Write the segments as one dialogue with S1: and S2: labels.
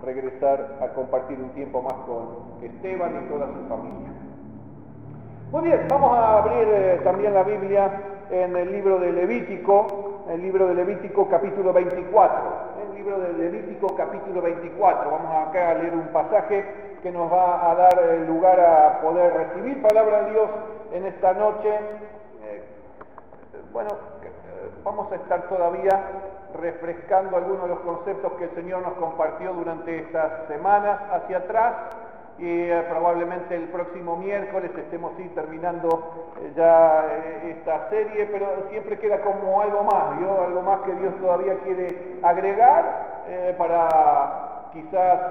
S1: regresar a compartir un tiempo más con Esteban y toda su familia. Muy bien, vamos a abrir también la Biblia en el libro de Levítico, capítulo 24. El libro de Levítico capítulo 24. Vamos acá a leer un pasaje que nos va a dar lugar a poder recibir palabra de Dios en esta noche. Vamos a estar todavía refrescando algunos de los conceptos que el Señor nos compartió durante estas semanas hacia atrás, y probablemente el próximo miércoles estemos terminando ya esta serie, pero siempre queda como algo más, ¿vio? Algo más que Dios todavía quiere agregar para quizás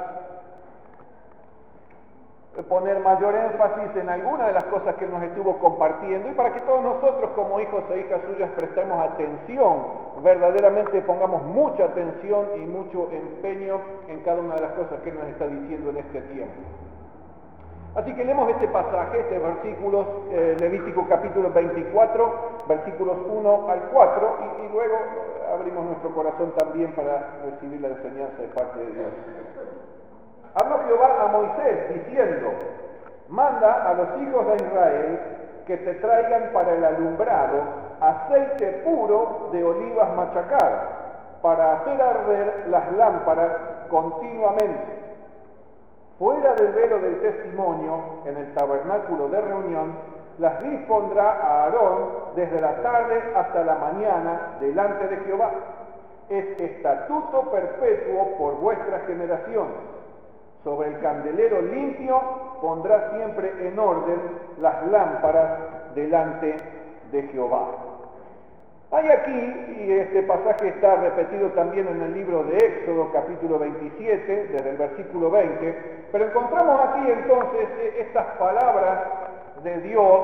S1: poner mayor énfasis en alguna de las cosas que nos estuvo compartiendo, y para que todos nosotros como hijos e hijas suyas prestemos atención, verdaderamente pongamos mucha atención y mucho empeño en cada una de las cosas que nos está diciendo en este tiempo. Así que leemos este pasaje, este versículos, Levítico capítulo 24, versículos 1 al 4, y luego abrimos nuestro corazón también para recibir la enseñanza de parte de Dios. Habló Jehová a Moisés diciendo: manda a los hijos de Israel que te traigan para el alumbrado aceite puro de olivas machacadas, para hacer arder las lámparas continuamente. Fuera del velo del testimonio, en el tabernáculo de reunión, las dispondrá a Aarón desde la tarde hasta la mañana delante de Jehová. Es estatuto perpetuo por vuestras generaciones. Sobre el candelero limpio pondrá siempre en orden las lámparas delante de Jehová. Hay aquí, y este pasaje está repetido también en el libro de Éxodo, capítulo 27, desde el versículo 20, pero encontramos aquí entonces estas palabras de Dios.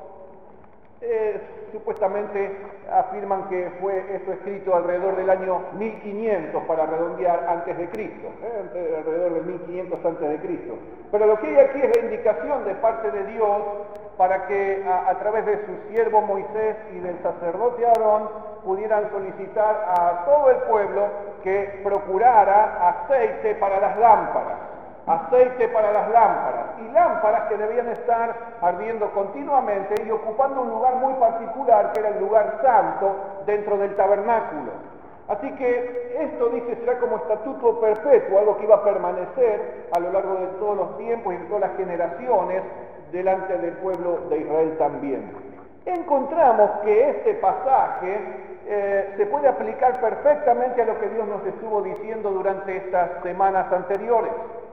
S1: Supuestamente afirman que fue esto escrito alrededor del año 1500, para redondear, antes de Cristo, alrededor del 1500 antes de Cristo. Pero lo que hay aquí es la indicación de parte de Dios para que a través de su siervo Moisés y del sacerdote Aarón pudieran solicitar a todo el pueblo que procurara aceite para las lámparas. Aceite para las lámparas, y lámparas que debían estar ardiendo continuamente y ocupando un lugar muy particular, que era el lugar santo dentro del tabernáculo. Así que esto, dice, será como estatuto perpetuo, algo que iba a permanecer a lo largo de todos los tiempos y de todas las generaciones delante del pueblo de Israel también. Encontramos que este pasaje se puede aplicar perfectamente a lo que Dios nos estuvo diciendo durante estas semanas anteriores.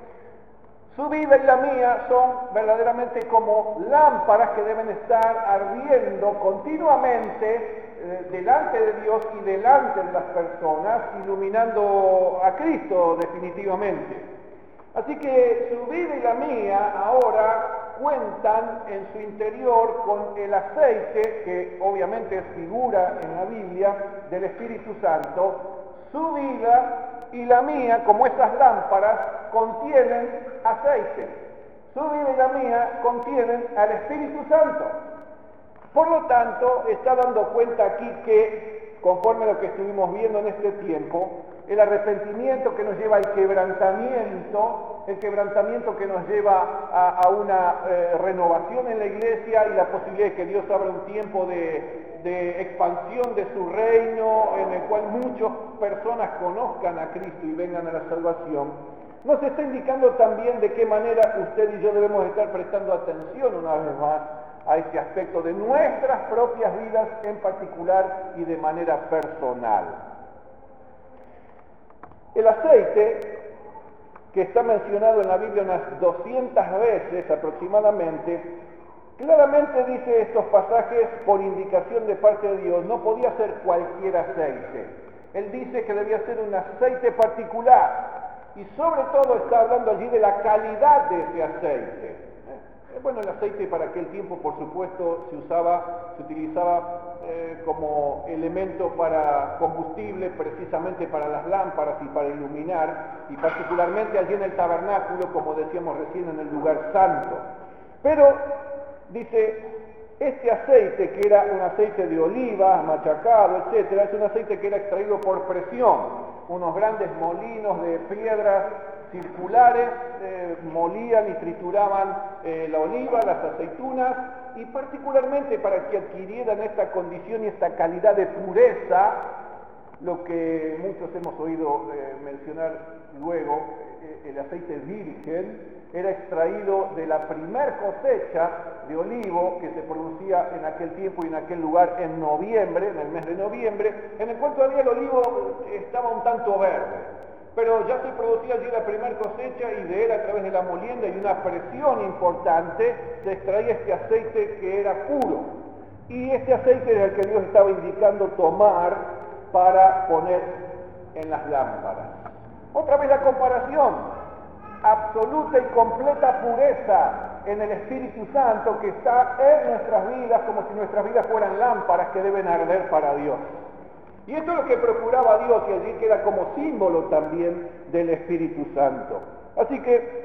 S1: Su vida y la mía son verdaderamente como lámparas que deben estar ardiendo continuamente delante de Dios y delante de las personas, iluminando a Cristo definitivamente. Así que su vida y la mía ahora cuentan en su interior con el aceite, que obviamente es figura en la Biblia del Espíritu Santo. Su vida y la mía, como esas lámparas, contienen aceite. Su vida y la mía contienen al Espíritu Santo. Por lo tanto, está dando cuenta aquí que, conforme a lo que estuvimos viendo en este tiempo, el arrepentimiento que nos lleva al quebrantamiento, el quebrantamiento que nos lleva a una renovación en la iglesia y la posibilidad de que Dios abra un tiempo de expansión de su reino, en el cual muchas personas conozcan a Cristo y vengan a la salvación, nos está indicando también de qué manera usted y yo debemos estar prestando atención una vez más a este aspecto de nuestras propias vidas en particular y de manera personal. El aceite, que está mencionado en la Biblia unas 200 veces aproximadamente, claramente dice estos pasajes por indicación de parte de Dios, no podía ser cualquier aceite. Él dice que debía ser un aceite particular, y sobre todo está hablando allí de la calidad de ese aceite. Bueno, el aceite para aquel tiempo, por supuesto, se utilizaba como elemento para combustible, precisamente para las lámparas y para iluminar, y particularmente allí en el tabernáculo, como decíamos recién, en el lugar santo. Pero, dice, este aceite, que era un aceite de oliva, machacado, etcétera, es un aceite que era extraído por presión. Unos grandes molinos de piedras circulares, molían y trituraban la oliva, las aceitunas, y particularmente para que adquirieran esta condición y esta calidad de pureza, lo que muchos hemos oído mencionar luego, el aceite virgen, era extraído de la primer cosecha de olivo que se producía en aquel tiempo y en aquel lugar en noviembre, en el mes de noviembre, en el cual todavía el olivo estaba un tanto verde, pero ya se producía allí la primera cosecha y de él, a través de la molienda y una presión importante, se extraía este aceite que era puro, y este aceite era el que Dios estaba indicando tomar para poner en las lámparas. Otra vez la comparación, absoluta y completa pureza en el Espíritu Santo que está en nuestras vidas, como si nuestras vidas fueran lámparas que deben arder para Dios. Y esto es lo que procuraba Dios, y allí queda como símbolo también del Espíritu Santo. Así que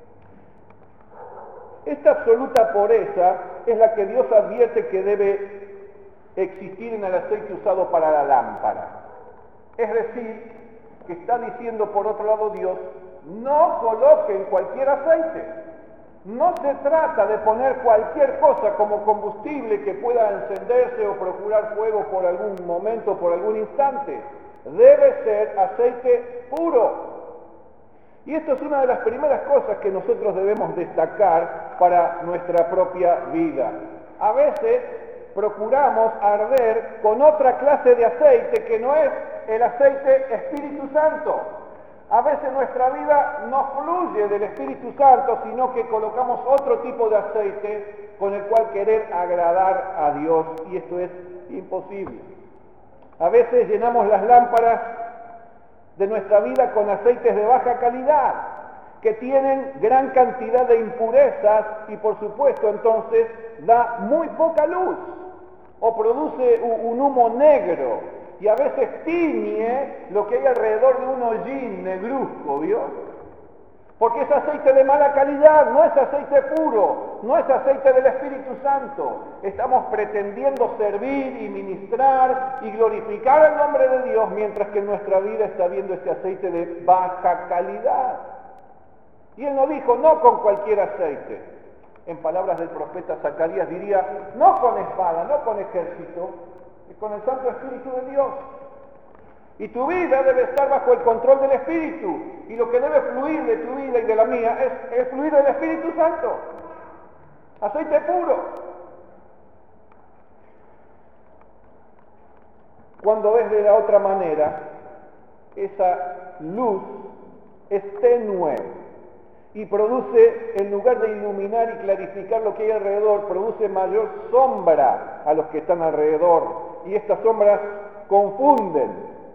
S1: esta absoluta pureza es la que Dios advierte que debe existir en el aceite usado para la lámpara. Es decir, que está diciendo por otro lado Dios, no coloquen cualquier aceite. No se trata de poner cualquier cosa como combustible que pueda encenderse o procurar fuego por algún momento, por algún instante. Debe ser aceite puro. Y esto es una de las primeras cosas que nosotros debemos destacar para nuestra propia vida. A veces procuramos arder con otra clase de aceite que no es el aceite Espíritu Santo. A veces nuestra vida no fluye del Espíritu Santo, sino que colocamos otro tipo de aceite con el cual querer agradar a Dios, y esto es imposible. A veces llenamos las lámparas de nuestra vida con aceites de baja calidad, que tienen gran cantidad de impurezas y por supuesto entonces da muy poca luz, o produce un humo negro, y a veces tiñe lo que hay alrededor de un hollín negruzco, ¿vio? Porque es aceite de mala calidad, no es aceite puro, no es aceite del Espíritu Santo. Estamos pretendiendo servir y ministrar y glorificar el nombre de Dios, mientras que en nuestra vida está viendo este aceite de baja calidad. Y él no dijo, no con cualquier aceite. En palabras del profeta Zacarías diría, no con espada, no con ejército, con el Santo Espíritu de Dios. Y tu vida debe estar bajo el control del Espíritu, y lo que debe fluir de tu vida y de la mía es el fluir del Espíritu Santo, aceite puro. Cuando ves de la otra manera, esa luz es tenue y produce, en lugar de iluminar y clarificar lo que hay alrededor, produce mayor sombra a los que están alrededor, y estas sombras confunden.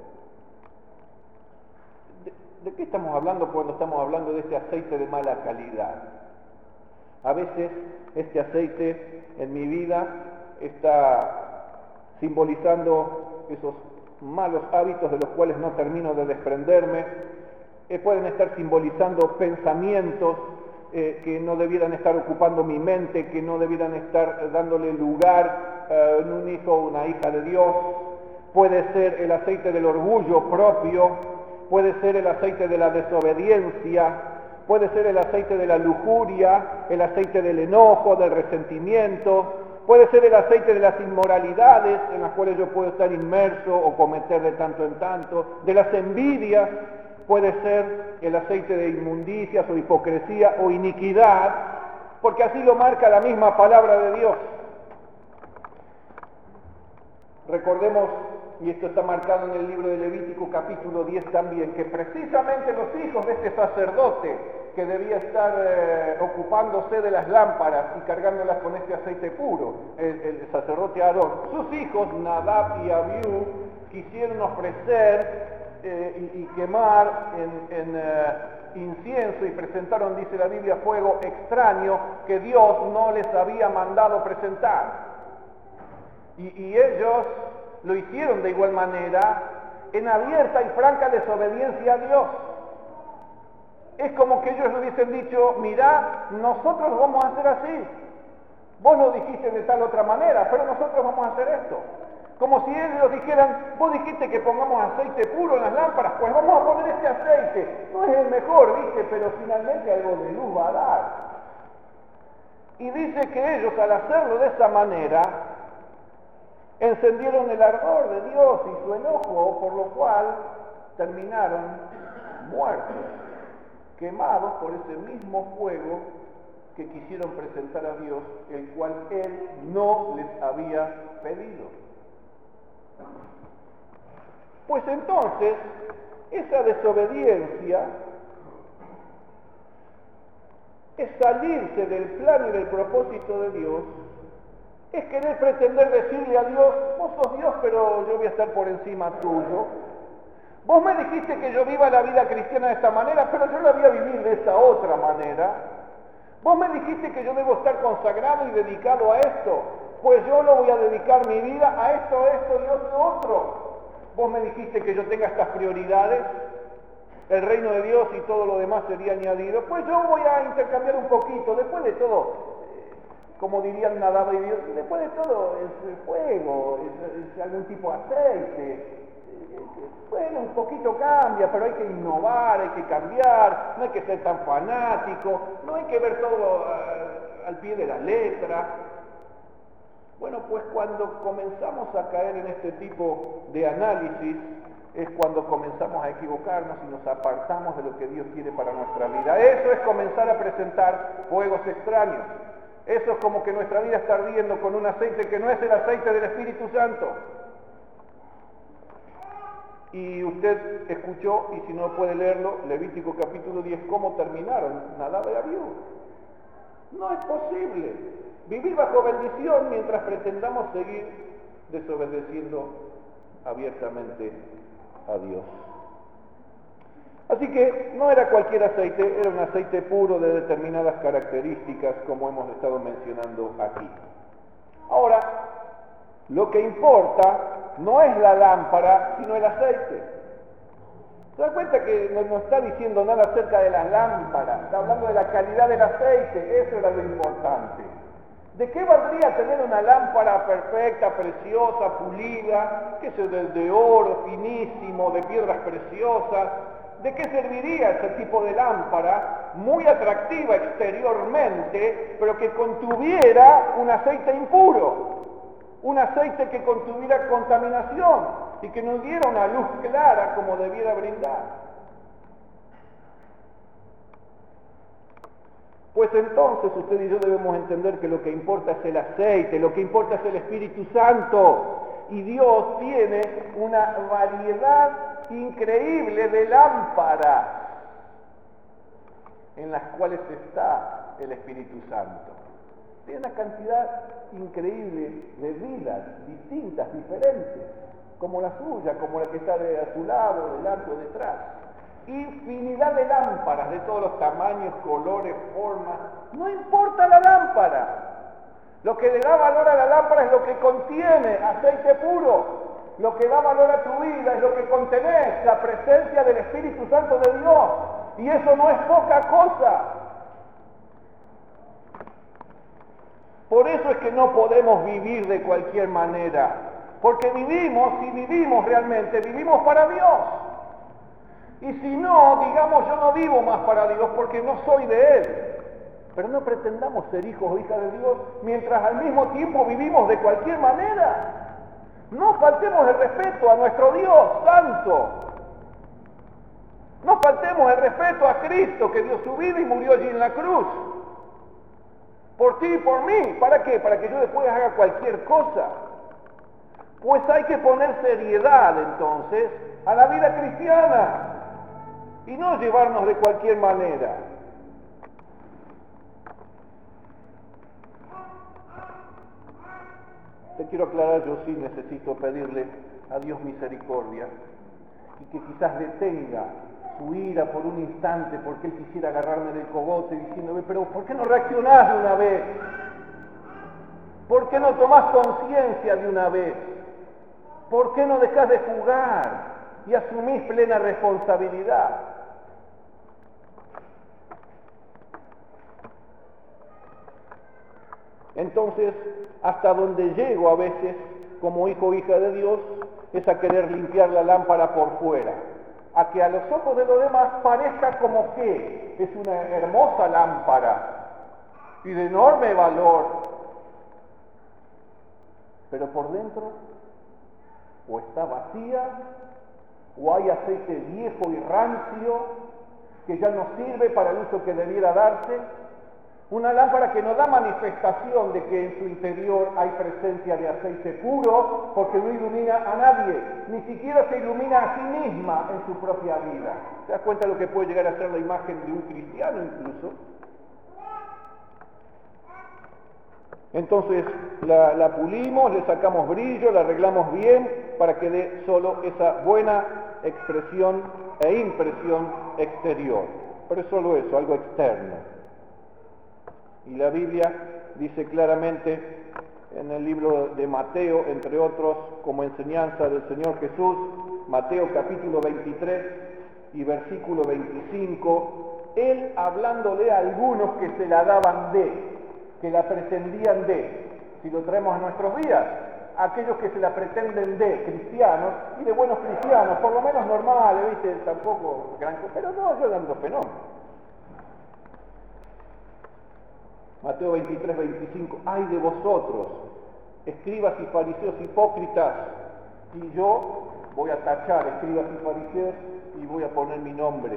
S1: ¿De qué estamos hablando cuando estamos hablando de este aceite de mala calidad? A veces este aceite en mi vida está simbolizando esos malos hábitos de los cuales no termino de desprenderme. Pueden estar simbolizando pensamientos que no debieran estar ocupando mi mente, que no debieran estar dándole lugar en un hijo o una hija de Dios. Puede ser el aceite del orgullo propio, puede ser el aceite de la desobediencia, puede ser el aceite de la lujuria, el aceite del enojo, del resentimiento, puede ser el aceite de las inmoralidades en las cuales yo puedo estar inmerso o cometer de tanto en tanto, de las envidias, puede ser el aceite de inmundicias o hipocresía o iniquidad, porque así lo marca la misma palabra de Dios. Recordemos, y esto está marcado en el libro de Levítico capítulo 10 también, que precisamente los hijos de este sacerdote que debía estar ocupándose de las lámparas y cargándolas con este aceite puro, el sacerdote Aarón, sus hijos Nadab y Abiú quisieron ofrecer y quemar en incienso, y presentaron, dice la Biblia, fuego extraño que Dios no les había mandado presentar. Y ellos lo hicieron de igual manera en abierta y franca desobediencia a Dios. Es como que ellos le hubiesen dicho, mirá, nosotros vamos a hacer así. Vos lo dijiste de tal otra manera, pero nosotros vamos a hacer esto. Como si ellos dijeran, vos dijiste que pongamos aceite puro en las lámparas, pues vamos a poner este aceite. No es el mejor, ¿viste? Pero finalmente algo de luz va a dar. Y dice que ellos, al hacerlo de esa manera, encendieron el ardor de Dios y su enojo, por lo cual terminaron muertos, quemados por ese mismo fuego que quisieron presentar a Dios, el cual Él no les había pedido. Pues entonces, esa desobediencia es salirse del plan y del propósito de Dios, es querer pretender decirle a Dios, vos sos Dios, pero yo voy a estar por encima tuyo. Vos me dijiste que yo viva la vida cristiana de esta manera, pero yo la voy a vivir de esta otra manera. Vos me dijiste que yo debo estar consagrado y dedicado a esto, pues yo lo voy a dedicar mi vida a esto y otro. Vos me dijiste que yo tenga estas prioridades, el reino de Dios y todo lo demás sería añadido, pues yo voy a intercambiar un poquito. Después de todo, como dirían Nadab y Dios, después de todo es fuego, es algún tipo de aceite. Bueno, un poquito cambia, pero hay que innovar, hay que cambiar, no hay que ser tan fanático, no hay que ver todo al pie de la letra. Bueno, pues cuando comenzamos a caer en este tipo de análisis, es cuando comenzamos a equivocarnos y nos apartamos de lo que Dios quiere para nuestra vida. Eso es comenzar a presentar fuegos extraños. Eso es como que nuestra vida está ardiendo con un aceite que no es el aceite del Espíritu Santo. Y usted escuchó, y si no puede leerlo, Levítico capítulo 10, cómo terminaron Nadab y Abiú. No es posible vivir bajo bendición mientras pretendamos seguir desobedeciendo abiertamente a Dios. Así que no era cualquier aceite, era un aceite puro de determinadas características, como hemos estado mencionando aquí. Ahora, lo que importa no es la lámpara, sino el aceite. ¿Se da cuenta que no está diciendo nada acerca de las lámparas? Está hablando de la calidad del aceite, eso era lo importante. ¿De qué valdría tener una lámpara perfecta, preciosa, pulida, qué sé, de oro finísimo, de piedras preciosas? ¿De qué serviría ese tipo de lámpara, muy atractiva exteriormente, pero que contuviera un aceite impuro? Un aceite que contuviera contaminación y que no diera una luz clara como debiera brindar. Pues entonces usted y yo debemos entender que lo que importa es el aceite, lo que importa es el Espíritu Santo. Y Dios tiene una variedad increíble de lámparas en las cuales está el Espíritu Santo. Tiene una cantidad increíble de vidas distintas, diferentes, como la suya, como la que está a su lado, delante o detrás. Infinidad de lámparas de todos los tamaños, colores, formas. No importa la lámpara. Lo que le da valor a la lámpara es lo que contiene, aceite puro. Lo que da valor a tu vida es lo que contenés, la presencia del Espíritu Santo de Dios. Y eso no es poca cosa. Por eso es que no podemos vivir de cualquier manera, porque vivimos realmente, vivimos para Dios. Y si no, digamos, yo no vivo más para Dios porque no soy de Él. Pero no pretendamos ser hijos o hijas de Dios mientras al mismo tiempo vivimos de cualquier manera. No faltemos el respeto a nuestro Dios Santo. No faltemos el respeto a Cristo que dio su vida y murió allí en la cruz. Por ti y por mí. ¿Para qué? Para que yo después haga cualquier cosa. Pues hay que poner seriedad entonces a la vida cristiana y no llevarnos de cualquier manera. Te quiero aclarar, yo sí necesito pedirle a Dios misericordia y que quizás detenga su ira por un instante porque Él quisiera agarrarme del cogote diciéndome, pero ¿por qué no reaccionás de una vez? ¿Por qué no tomás conciencia de una vez? ¿Por qué no dejás de jugar y asumís plena responsabilidad? Entonces, hasta donde llego a veces como hijo o hija de Dios es a querer limpiar la lámpara por fuera, a que a los ojos de los demás parezca como que es una hermosa lámpara y de enorme valor, pero por dentro o está vacía o hay aceite viejo y rancio que ya no sirve para el uso que debiera darse. Una lámpara que no da manifestación de que en su interior hay presencia de aceite puro, porque no ilumina a nadie, ni siquiera se ilumina a sí misma en su propia vida. ¿Te das cuenta de lo que puede llegar a ser la imagen de un cristiano incluso? Entonces la pulimos, le sacamos brillo, la arreglamos bien para que dé solo esa buena expresión e impresión exterior. Pero es solo eso, algo externo. Y la Biblia dice claramente en el libro de Mateo, entre otros, como enseñanza del Señor Jesús, Mateo capítulo 23 y versículo 25, Él hablándole a algunos que se la daban que la pretendían si lo traemos a nuestros días, aquellos que se la pretenden cristianos y de buenos cristianos, por lo menos normales, ¿viste? Tampoco gran cosa, pero no, yo dando fenómenos. Mateo 23, 25, ¡ay de vosotros, escribas y fariseos hipócritas! Y yo voy a tachar escribas y fariseos y voy a poner mi nombre.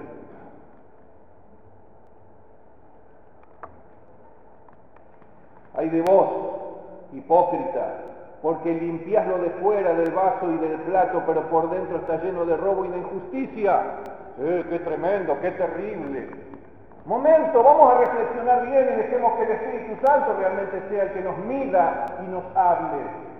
S1: ¡Ay de vos, hipócritas! Porque limpiás lo de fuera del vaso y del plato, pero por dentro está lleno de robo y de injusticia. ¡Qué tremendo, qué terrible! Momento, vamos a reflexionar bien y dejemos que el Espíritu Santo realmente sea el que nos mida y nos hable.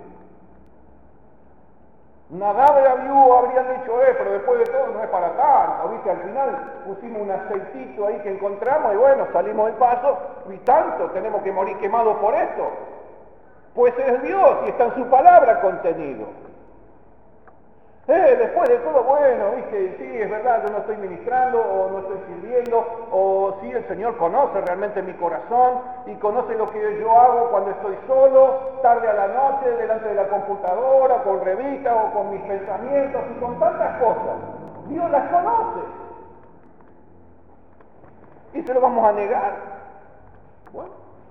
S1: Nadab y Abiú habrían dicho, pero después de todo no es para tanto, ¿viste? Al final pusimos un aceitito ahí que encontramos y bueno, salimos del paso y tanto, tenemos que morir quemados por esto. Pues es Dios y está en su palabra contenido. Después de todo, bueno, ¿viste? Sí, es verdad, yo no estoy ministrando o no estoy sirviendo, o sí, el Señor conoce realmente mi corazón y conoce lo que yo hago cuando estoy solo, tarde a la noche, delante de la computadora, con revistas o con mis pensamientos y con tantas cosas. Dios las conoce. ¿Y se lo vamos a negar? Bueno,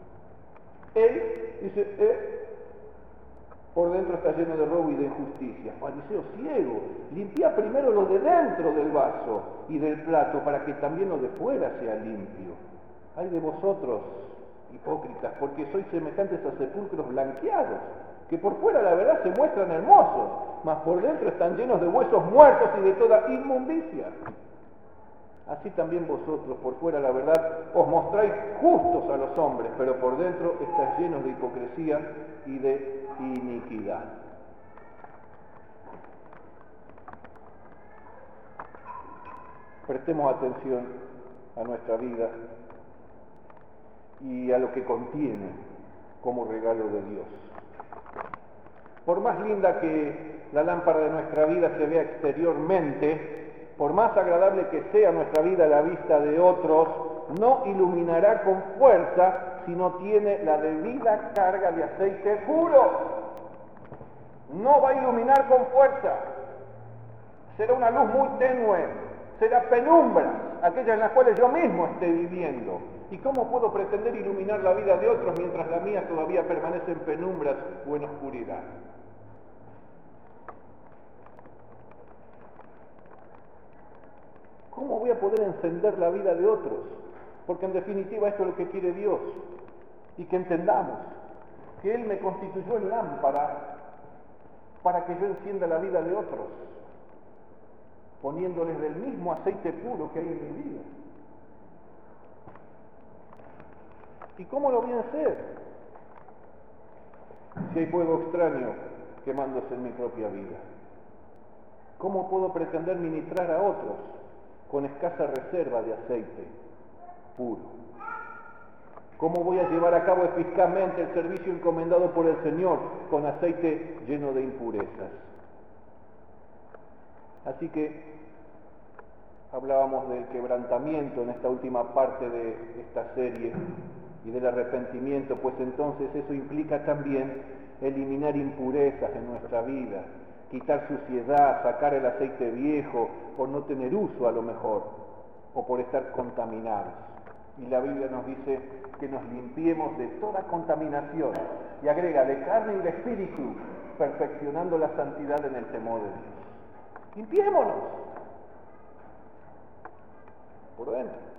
S1: Él dice, por dentro está lleno de robo y de injusticia. Fariseo ciego, limpia primero lo de dentro del vaso y del plato para que también lo de fuera sea limpio. Ay de vosotros, hipócritas, porque sois semejantes a sepulcros blanqueados, que por fuera la verdad se muestran hermosos, mas por dentro están llenos de huesos muertos y de toda inmundicia. Así también vosotros, por fuera la verdad, os mostráis justos a los hombres, pero por dentro estáis llenos de hipocresía y de iniquidad. Prestemos atención a nuestra vida y a lo que contiene como regalo de Dios. Por más linda que la lámpara de nuestra vida se vea exteriormente, por más agradable que sea nuestra vida a la vista de otros, no iluminará con fuerza si no tiene la debida carga de aceite puro. No va a iluminar con fuerza. Será una luz muy tenue, será penumbra, aquella en las cuales yo mismo esté viviendo. ¿Y cómo puedo pretender iluminar la vida de otros mientras la mía todavía permanece en penumbras o en oscuridad? ¿Cómo voy a poder encender la vida de otros? Porque en definitiva esto es lo que quiere Dios. Y que entendamos que Él me constituyó en lámpara para que yo encienda la vida de otros, poniéndoles del mismo aceite puro que hay en mi vida. ¿Y cómo lo voy a hacer? Si hay fuego extraño quemándose en mi propia vida. ¿Cómo puedo pretender ministrar a otros con escasa reserva de aceite puro? ¿Cómo voy a llevar a cabo eficazmente el servicio encomendado por el Señor con aceite lleno de impurezas? Así que hablábamos del quebrantamiento en esta última parte de esta serie y del arrepentimiento, pues entonces eso implica también eliminar impurezas en nuestra vida, quitar suciedad, sacar el aceite viejo por no tener uso a lo mejor, o por estar contaminados. Y la Biblia nos dice que nos limpiemos de toda contaminación, y agrega, de carne y de espíritu, perfeccionando la santidad en el temor de Dios. Limpiémonos por dentro.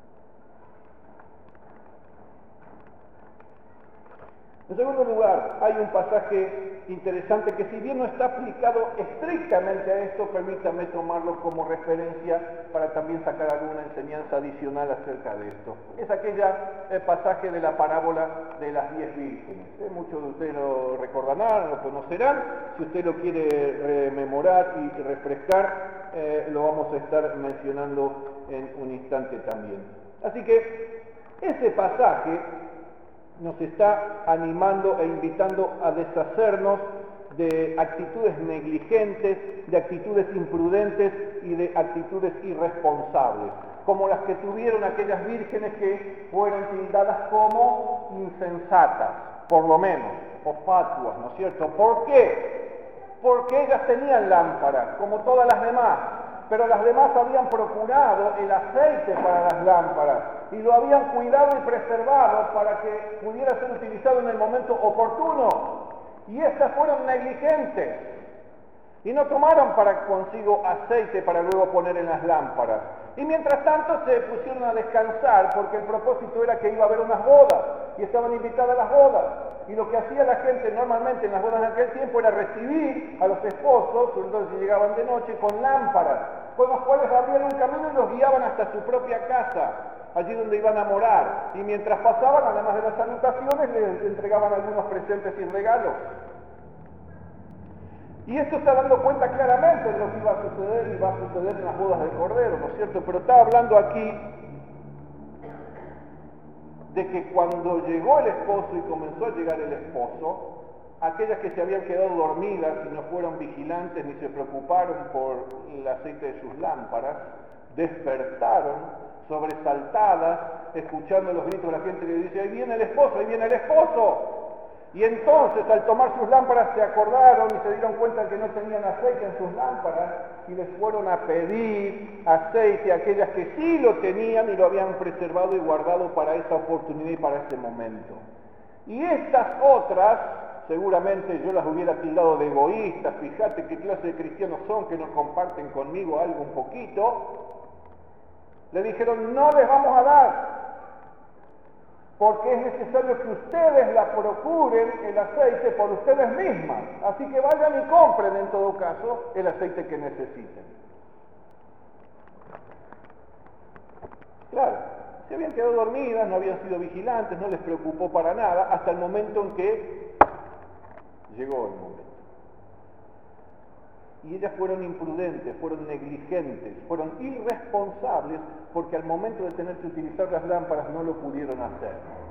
S1: En segundo lugar, hay un pasaje interesante que, si bien no está aplicado estrictamente a esto, permítame tomarlo como referencia para también sacar alguna enseñanza adicional acerca de esto. Es el pasaje de la parábola de las 10 vírgenes. Muchos de ustedes lo recordarán, lo conocerán. Si usted lo quiere rememorar y refrescar, lo vamos a estar mencionando en un instante también. Así que ese pasaje nos está animando e invitando a deshacernos de actitudes negligentes, de actitudes imprudentes y de actitudes irresponsables, como las que tuvieron aquellas vírgenes que fueron tildadas como insensatas, por lo menos, o fatuas, ¿no es cierto? ¿Por qué? Porque ellas tenían lámparas, como todas las demás, pero las demás habían procurado el aceite para las lámparas y lo habían cuidado y preservado para que pudiera ser utilizado en el momento oportuno. Y estas fueron negligentes y no tomaron para consigo aceite para luego poner en las lámparas. Y mientras tanto se pusieron a descansar porque el propósito era que iba a haber unas bodas y estaban invitadas a las bodas. Y lo que hacía la gente normalmente en las bodas de aquel tiempo era recibir a los esposos, sobre todo si llegaban de noche, con lámparas, con los cuales abrían un camino y los guiaban hasta su propia casa, allí donde iban a morar. Y mientras pasaban, además de las salutaciones, les entregaban algunos presentes y regalos. Y esto está dando cuenta claramente de lo que iba a suceder y va a suceder en las bodas del Cordero, ¿no es cierto? Pero está hablando aquí de que cuando llegó el esposo y comenzó a llegar el esposo, aquellas que se habían quedado dormidas y no fueron vigilantes ni se preocuparon por el aceite de sus lámparas, despertaron, sobresaltadas, escuchando los gritos de la gente que dice, ¡ahí viene el esposo, ahí viene el esposo! Y entonces, al tomar sus lámparas, se acordaron y se dieron cuenta de que no tenían aceite en sus lámparas y les fueron a pedir aceite a aquellas que sí lo tenían y lo habían preservado y guardado para esa oportunidad y para ese momento. Y estas otras, seguramente yo las hubiera tildado de egoístas, fíjate qué clase de cristianos son que no comparten conmigo algo un poquito, le dijeron, no les vamos a dar, porque es necesario que ustedes la procuren el aceite por ustedes mismas. Así que vayan y compren en todo caso el aceite que necesiten. Claro, se habían quedado dormidas, no habían sido vigilantes, no les preocupó para nada, hasta el momento en que llegó el momento. Y ellas fueron imprudentes, fueron negligentes, fueron irresponsables, porque al momento de tener que utilizar las lámparas no lo pudieron hacer.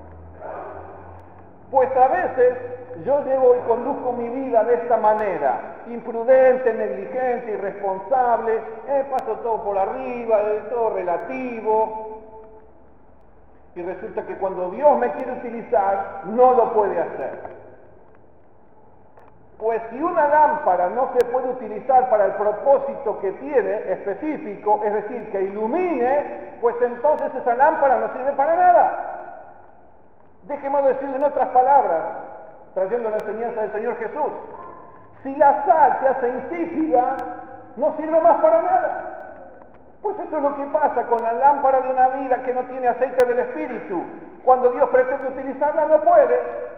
S1: Pues a veces yo llevo y conduzco mi vida de esta manera, imprudente, negligente, irresponsable, paso todo por arriba, todo relativo, y resulta que cuando Dios me quiere utilizar, no lo puede hacer. Pues si una lámpara no se puede utilizar para el propósito que tiene específico, es decir, que ilumine, pues entonces esa lámpara no sirve para nada. Déjeme decirlo en otras palabras, trayendo la enseñanza del Señor Jesús. Si la sal se hace insípida, no sirve más para nada. Pues eso es lo que pasa con la lámpara de una vida que no tiene aceite del Espíritu. Cuando Dios pretende utilizarla, no puede.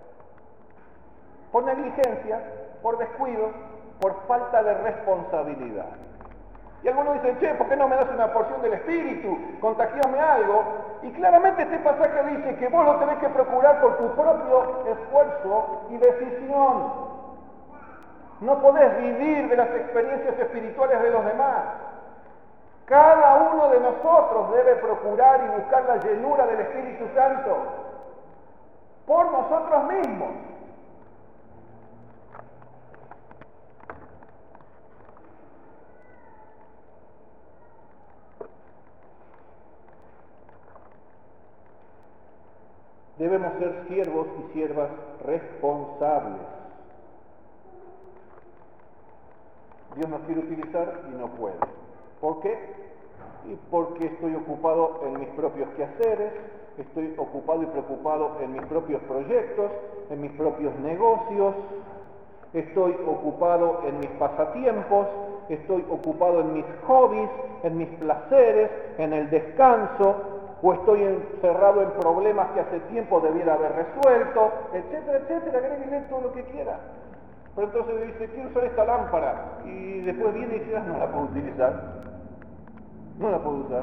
S1: Por negligencia, por descuido, por falta de responsabilidad. Y algunos dicen, che, ¿por qué no me das una porción del Espíritu? Contagiame algo. Y claramente este pasaje dice que vos lo tenés que procurar por tu propio esfuerzo y decisión. No podés vivir de las experiencias espirituales de los demás. Cada uno de nosotros debe procurar y buscar la llenura del Espíritu Santo por nosotros mismos. Debemos ser siervos y siervas responsables. Dios nos quiere utilizar y no puede. ¿Por qué? Y porque estoy ocupado en mis propios quehaceres, estoy ocupado y preocupado en mis propios proyectos, en mis propios negocios, estoy ocupado en mis pasatiempos, estoy ocupado en mis hobbies, en mis placeres, en el descanso, o estoy encerrado en problemas que hace tiempo debiera haber resuelto, etcétera, etcétera, agréguenle todo lo que quiera. Pero entonces dice, quiero usar esta lámpara, y después viene y dice, no la puedo utilizar, no la puedo usar.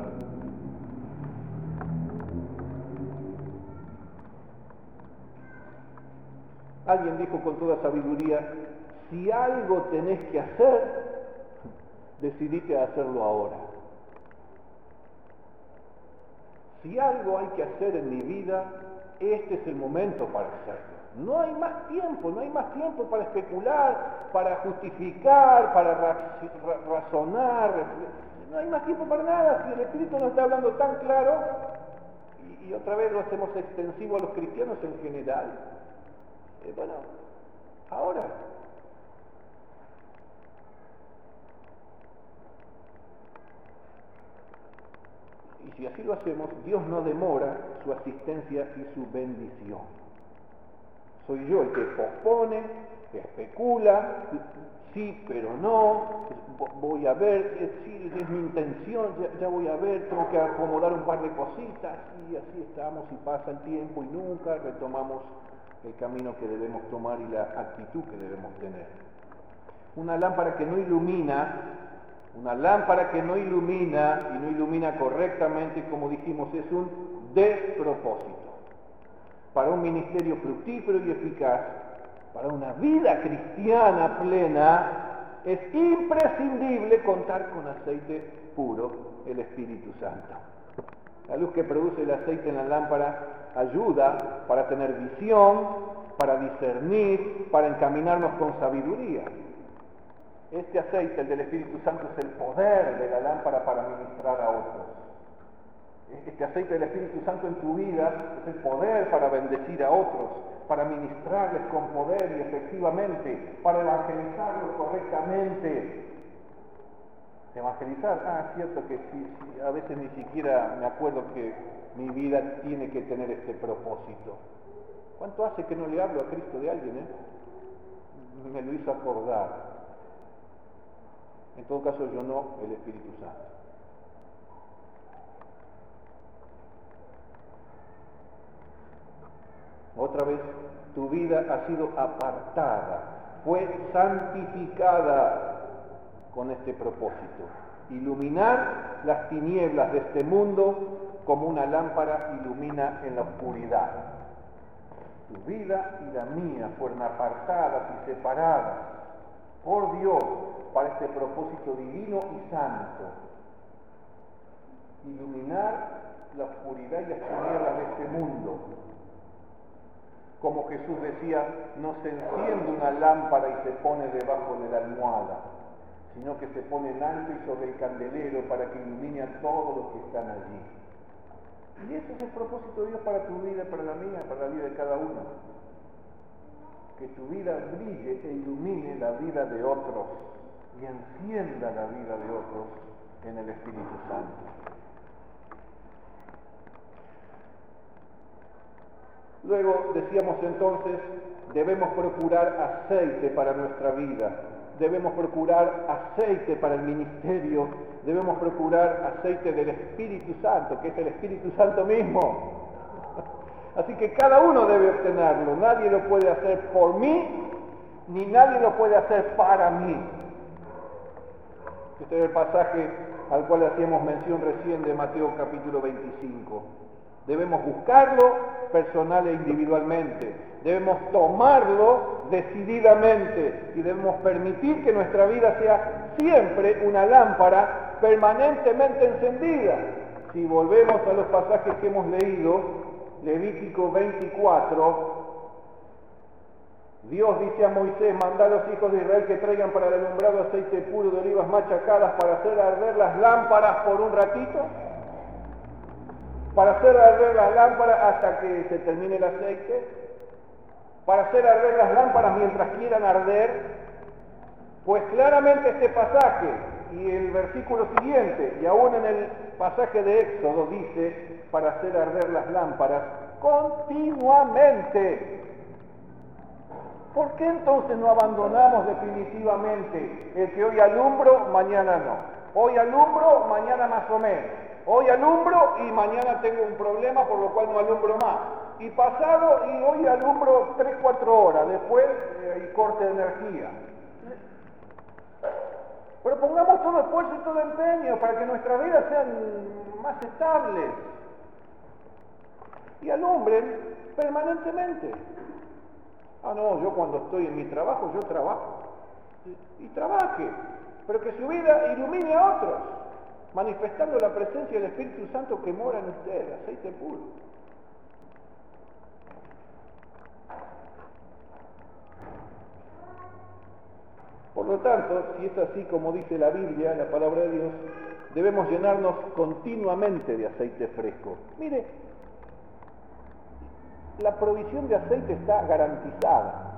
S1: Alguien dijo con toda sabiduría, si algo tenés que hacer, decidite a hacerlo ahora. Si algo hay que hacer en mi vida, este es el momento para hacerlo. No hay más tiempo para especular, para justificar, para razonar. No hay más tiempo para nada. Si el Espíritu nos está hablando tan claro, y otra vez lo hacemos extensivo a los cristianos en general, bueno, ahora. Y si así lo hacemos, Dios no demora su asistencia y su bendición. Soy yo el que pospone, que especula, sí, pero no, voy a ver, sí, es mi intención, ya voy a ver, tengo que acomodar un par de cositas, y así estamos, y pasa el tiempo, y nunca retomamos el camino que debemos tomar y la actitud que debemos tener. Una lámpara que no ilumina y no ilumina correctamente, como dijimos, es un despropósito. Para un ministerio fructífero y eficaz, para una vida cristiana plena, es imprescindible contar con aceite puro, el Espíritu Santo. La luz que produce el aceite en la lámpara ayuda para tener visión, para discernir, para encaminarnos con sabiduría. Este aceite, el del Espíritu Santo, es el poder de la lámpara para ministrar a otros. Este aceite del Espíritu Santo en tu vida es el poder para bendecir a otros, para ministrarles con poder y efectivamente, para evangelizarlos correctamente. Evangelizar, es cierto que sí, a veces ni siquiera me acuerdo que mi vida tiene que tener este propósito. ¿Cuánto hace que no le hablo a Cristo de alguien, Me lo hizo acordar. En todo caso, yo no, el Espíritu Santo. Otra vez, tu vida ha sido apartada, fue santificada con este propósito: iluminar las tinieblas de este mundo como una lámpara ilumina en la oscuridad. Tu vida y la mía fueron apartadas y separadas por Dios para este propósito divino y santo: iluminar la oscuridad y las tinieblas de este mundo. Como Jesús decía, no se enciende una lámpara y se pone debajo de la almohada, sino que se pone en alto y sobre el candelero para que ilumine a todos los que están allí. Y ese es el propósito de Dios para tu vida, para la mía, para la vida de cada uno. Que tu vida brille e ilumine la vida de otros y encienda la vida de otros en el Espíritu Santo. Luego decíamos entonces, debemos procurar aceite para nuestra vida, debemos procurar aceite para el ministerio, debemos procurar aceite del Espíritu Santo, que es el Espíritu Santo mismo. Así que cada uno debe obtenerlo, nadie lo puede hacer por mí, ni nadie lo puede hacer para mí. Este es el pasaje al cual hacíamos mención recién de Mateo capítulo 25. Debemos buscarlo personal e individualmente, debemos tomarlo decididamente y debemos permitir que nuestra vida sea siempre una lámpara permanentemente encendida. Si volvemos a los pasajes que hemos leído, Levítico 24, Dios dice a Moisés: manda a los hijos de Israel que traigan para el alumbrado aceite puro de olivas machacadas para hacer arder las lámparas por un ratito. para hacer arder las lámparas hasta que se termine el aceite, para hacer arder las lámparas mientras quieran arder. Pues claramente este pasaje y el versículo siguiente, y aún en el pasaje de Éxodo, dice para hacer arder las lámparas continuamente. ¿Por qué entonces no abandonamos definitivamente el que hoy alumbro, mañana no? Hoy alumbro, mañana más o menos. Hoy alumbro y mañana tengo un problema por lo cual no alumbro más. Y pasado y hoy alumbro 3-4 horas, después hay corte de energía. Pero pongamos todo esfuerzo y todo empeño para que nuestras vidas sean más estables y alumbren permanentemente. Ah, no, yo cuando estoy en mi trabajo, yo trabajo. Y trabaje, pero que su vida ilumine a otros, manifestando la presencia del Espíritu Santo que mora en usted, aceite puro. Por lo tanto, si es así como dice la Biblia, la palabra de Dios, debemos llenarnos continuamente de aceite fresco. Mire, la provisión de aceite está garantizada,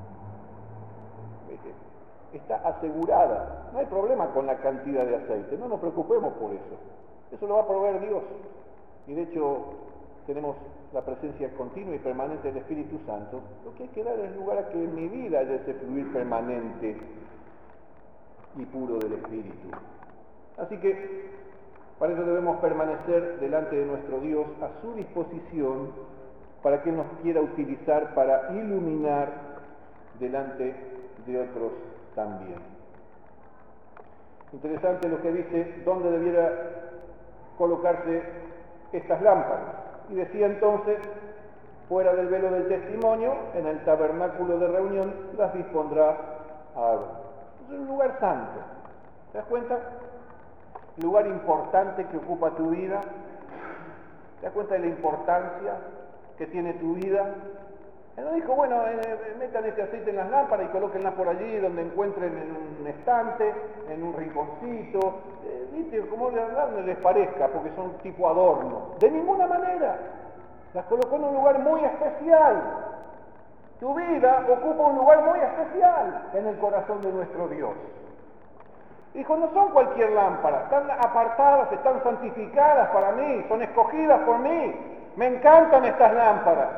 S1: está asegurada. No hay problema con la cantidad de aceite, no nos preocupemos por eso. Eso lo va a proveer Dios. Y de hecho, tenemos la presencia continua y permanente del Espíritu Santo. Lo que hay que dar es lugar a que en mi vida haya ese fluir permanente y puro del Espíritu. Así que, para eso debemos permanecer delante de nuestro Dios a su disposición, para que Él nos quiera utilizar para iluminar delante de otros también. Interesante lo que dice, dónde debiera colocarse estas lámparas. Y decía entonces, fuera del velo del testimonio, en el tabernáculo de reunión, las dispondrá Aarón. Es un lugar santo. ¿Te das cuenta? El lugar importante que ocupa tu vida. ¿Te das cuenta de la importancia que tiene tu vida? Él no dijo, bueno, metan este aceite en las lámparas y colóquenlas por allí donde encuentren en un estante, en un rinconcito, ¿viste? Como les parezca, porque son tipo adorno. De ninguna manera. Las colocó en un lugar muy especial. Tu vida ocupa un lugar muy especial en el corazón de nuestro Dios. Dijo, no son cualquier lámpara, están apartadas, están santificadas para mí, son escogidas por mí. Me encantan estas lámparas.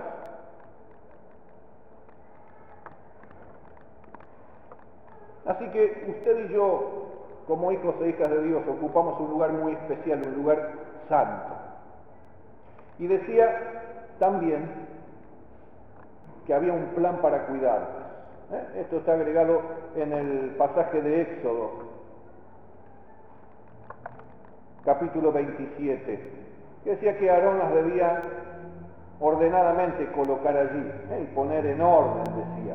S1: Así que usted y yo, como hijos e hijas de Dios, ocupamos un lugar muy especial, un lugar santo. Y decía también que había un plan para cuidarlas. Esto está agregado en el pasaje de Éxodo, capítulo 27, que decía que Aarón las debía ordenadamente colocar allí, y poner en orden, decía.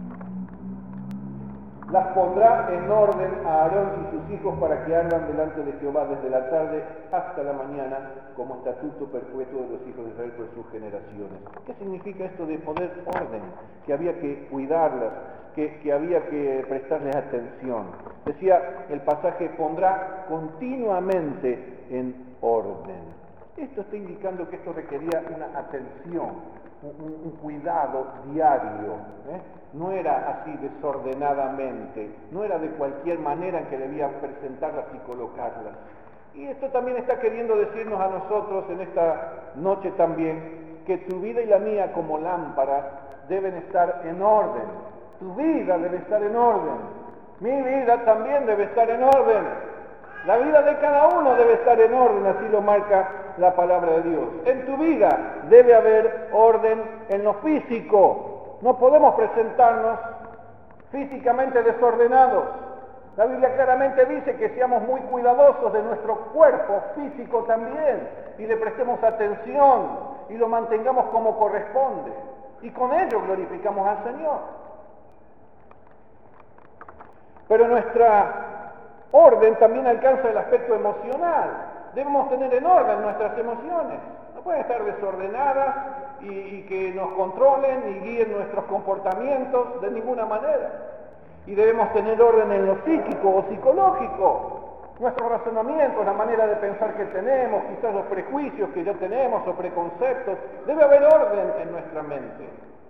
S1: Las pondrá en orden a Aarón y sus hijos para que ardan delante de Jehová desde la tarde hasta la mañana, como estatuto perpetuo de los hijos de Israel por sus generaciones. ¿Qué significa esto de poner orden? Que había que cuidarlas, que había que prestarles atención. Decía el pasaje, pondrá continuamente en orden. Esto está indicando que esto requería una atención, un cuidado diario. No era así desordenadamente, no era de cualquier manera en que debía presentarlas y colocarlas. Y esto también está queriendo decirnos a nosotros en esta noche también, que tu vida y la mía como lámparas deben estar en orden. Tu vida debe estar en orden. Mi vida también debe estar en orden. La vida de cada uno debe estar en orden, así lo marca la palabra de Dios. En tu vida debe haber orden en lo físico. No podemos presentarnos físicamente desordenados. La Biblia claramente dice que seamos muy cuidadosos de nuestro cuerpo físico también, y le prestemos atención y lo mantengamos como corresponde. Y con ello glorificamos al Señor. Pero nuestra orden también alcanza el aspecto emocional. Debemos tener en orden nuestras emociones. No pueden estar desordenadas y que nos controlen y guíen nuestros comportamientos de ninguna manera. Y debemos tener orden en lo psíquico o psicológico. nuestros razonamientos, la manera de pensar que tenemos, quizás los prejuicios que ya tenemos o preconceptos. Debe haber orden en nuestra mente.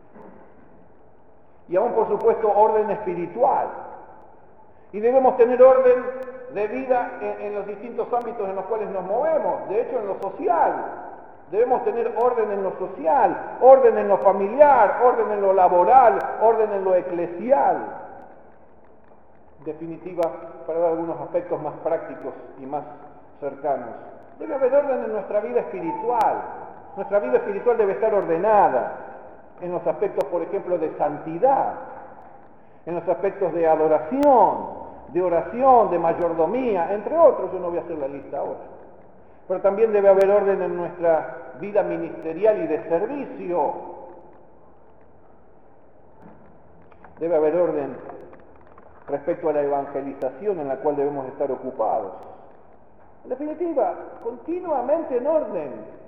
S1: Y aún, por supuesto, orden espiritual. Y debemos tener orden de vida en los distintos ámbitos en los cuales nos movemos. De hecho, en lo social. Debemos tener orden en lo social, orden en lo familiar, orden en lo laboral, orden en lo eclesial. En definitiva, para dar algunos aspectos más prácticos y más cercanos, debe haber orden en nuestra vida espiritual. Nuestra vida espiritual debe estar ordenada en los aspectos, por ejemplo, de santidad, en los aspectos de adoración, de oración, de mayordomía, entre otros. Yo no voy a hacer la lista ahora. Pero también debe haber orden en nuestra vida ministerial y de servicio. Debe haber orden respecto a la evangelización en la cual debemos estar ocupados. En definitiva, continuamente en orden.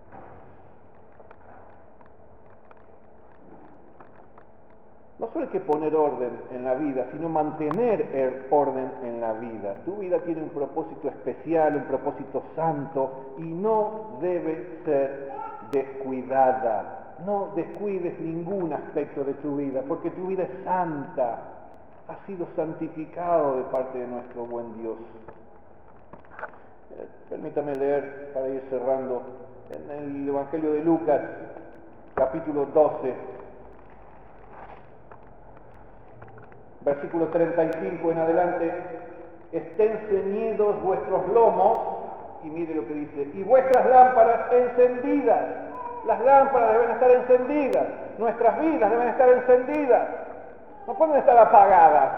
S1: No solo hay que poner orden en la vida, sino mantener el orden en la vida. Tu vida tiene un propósito especial, un propósito santo, y no debe ser descuidada. No descuides ningún aspecto de tu vida, porque tu vida es santa, ha sido santificado de parte de nuestro buen Dios. Permítame leer, para ir cerrando, en el Evangelio de Lucas, capítulo 12, versículo 35 en adelante: estén ceñidos vuestros lomos, y mire lo que dice, y vuestras lámparas encendidas. Las lámparas deben estar encendidas, nuestras vidas deben estar encendidas, no pueden estar apagadas,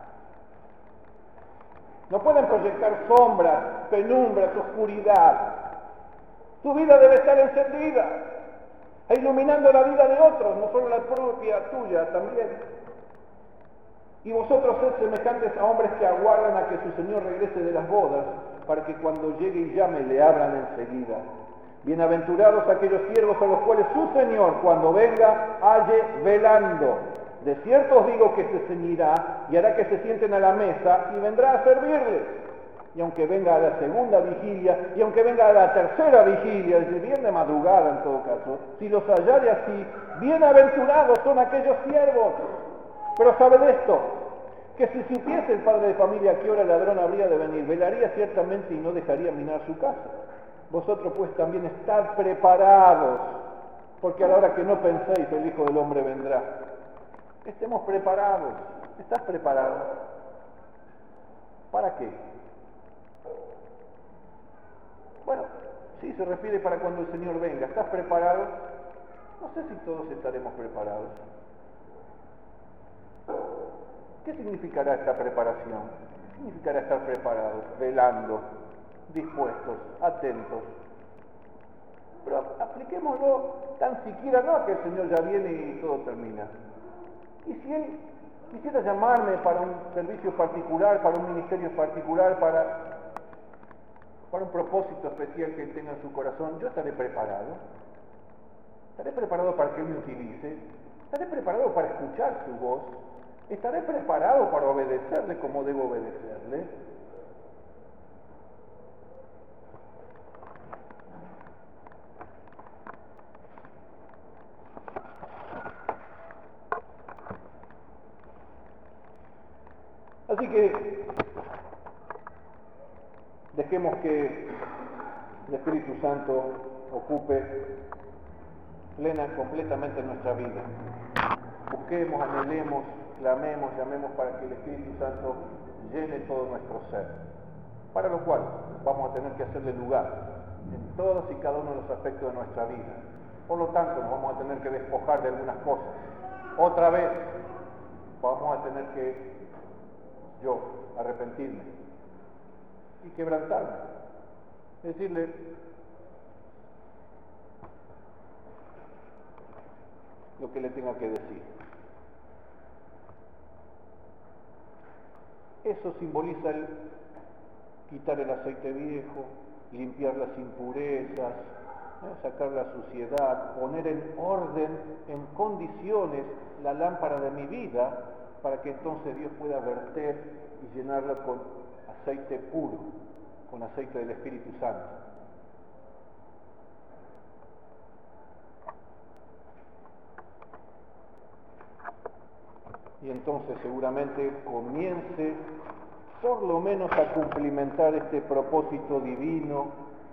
S1: no pueden proyectar sombras, penumbras, oscuridad. Tu vida debe estar encendida, e iluminando la vida de otros, no solo la propia tuya también. Y vosotros sed semejantes a hombres que aguardan a que su Señor regrese de las bodas, para que cuando llegue y llame le abran enseguida. Bienaventurados aquellos siervos a los cuales su Señor, cuando venga, halle velando. De cierto os digo que se ceñirá y hará que se sienten a la mesa y vendrá a servirles. Y aunque venga a la segunda vigilia, y aunque venga a la tercera vigilia, es decir, bien de madrugada en todo caso, si los hallare así, bienaventurados son aquellos siervos. Pero sabed esto, que si supiese el padre de familia a qué hora el ladrón habría de venir, velaría ciertamente y no dejaría minar su casa. Vosotros pues también estad preparados, porque a la hora que no penséis el Hijo del Hombre vendrá. Estemos preparados. ¿Estás preparado? ¿Para qué? Bueno, sí, se refiere para cuando el Señor venga. ¿Estás preparado? No sé si todos estaremos preparados. ¿Qué significará esta preparación? ¿Qué significará estar preparados, velando, dispuestos, atentos? Pero apliquémoslo tan siquiera no a que el Señor ya viene y todo termina. Y si Él quisiera llamarme para un servicio particular, para un ministerio particular, para un propósito especial que Él tenga en su corazón, yo estaré preparado. Estaré preparado para que Él me utilice. Estaré preparado para escuchar su voz. Estaré preparado para obedecerle como debo obedecerle. Así que dejemos que el Espíritu Santo ocupe completamente nuestra vida. Busquemos, anhelemos, clamemos, llamemos para que el Espíritu Santo llene todo nuestro ser. Para lo cual vamos a tener que hacerle lugar en todos y cada uno de los aspectos de nuestra vida. Por lo tanto, nos vamos a tener que despojar de algunas cosas. Otra vez, vamos a tener que arrepentirme y quebrantarme. Decirle: lo que le tenga que decir. Eso simboliza el quitar el aceite viejo, limpiar las impurezas, sacar la suciedad, poner en orden, en condiciones, la lámpara de mi vida, para que entonces Dios pueda verter y llenarla con aceite puro, con aceite del Espíritu Santo. Y entonces seguramente comience por lo menos a cumplimentar este propósito divino,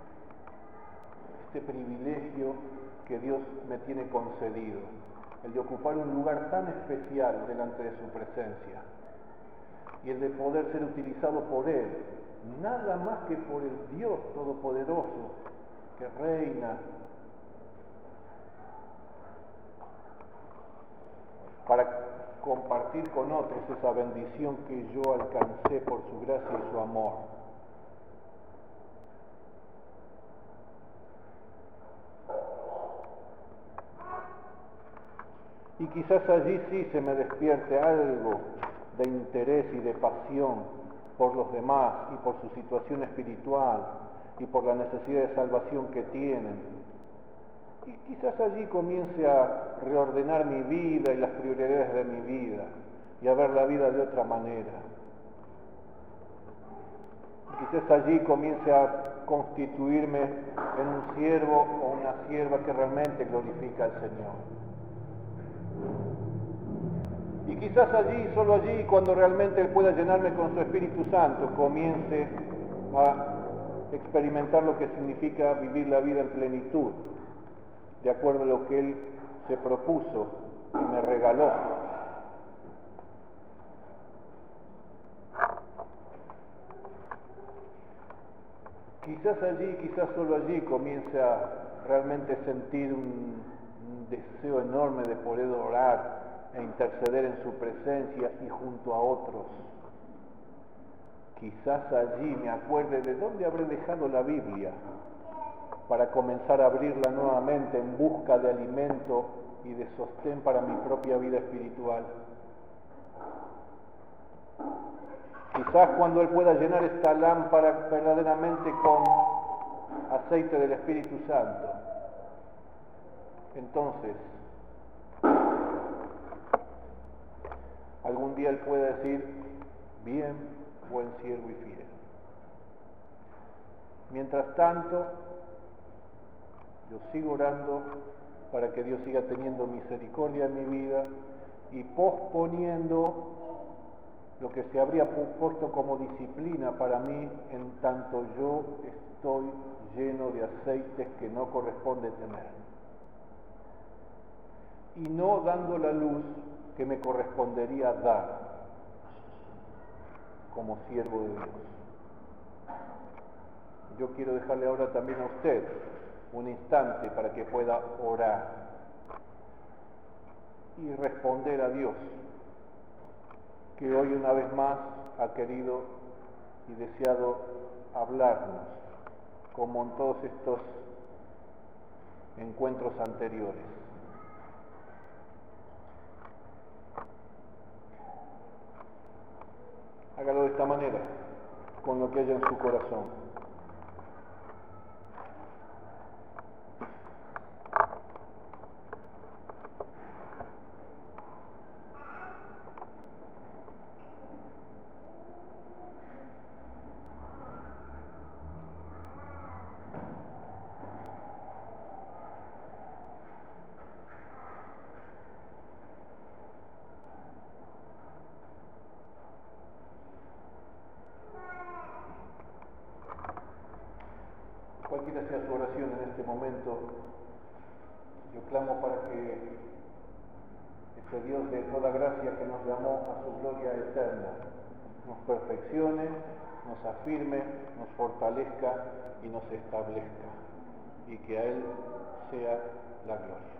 S1: este privilegio que Dios me tiene concedido, el de ocupar un lugar tan especial delante de su presencia y el de poder ser utilizado por Él, nada más que por el Dios Todopoderoso que reina, para compartir con otros esa bendición que yo alcancé por su gracia y su amor. Y quizás allí sí se me despierte algo de interés y de pasión por los demás y por su situación espiritual y por la necesidad de salvación que tienen. Y quizás allí comience a reordenar mi vida y las prioridades de mi vida y a ver la vida de otra manera. Quizás allí comience a constituirme en un siervo o una sierva que realmente glorifica al Señor. Y quizás allí, solo allí, cuando realmente Él pueda llenarme con su Espíritu Santo, comience a experimentar lo que significa vivir la vida en plenitud, de acuerdo a lo que Él se propuso y me regaló. Quizás allí, quizás solo allí, comience a realmente sentir un deseo enorme de poder orar e interceder en su presencia y junto a otros. Quizás allí me acuerde de dónde habré dejado la Biblia para comenzar a abrirla nuevamente en busca de alimento y de sostén para mi propia vida espiritual. Quizás cuando Él pueda llenar esta lámpara verdaderamente con aceite del Espíritu Santo, entonces algún día Él pueda decir, bien, buen siervo y fiel. Mientras tanto, yo sigo orando para que Dios siga teniendo misericordia en mi vida y posponiendo lo que se habría puesto como disciplina para mí en tanto yo estoy lleno de aceites que no corresponde tener. Y no dando la luz que me correspondería dar como siervo de Dios. Yo quiero dejarle ahora también a usted un instante para que pueda orar y responder a Dios, que hoy una vez más ha querido y deseado hablarnos, como en todos estos encuentros anteriores. Hágalo de esta manera, con lo que haya en su corazón. Cualquiera sea su oración en este momento, yo clamo para que este Dios de toda gracia que nos llamó a su gloria eterna, nos perfeccione, nos afirme, nos fortalezca y nos establezca, y que a Él sea la gloria.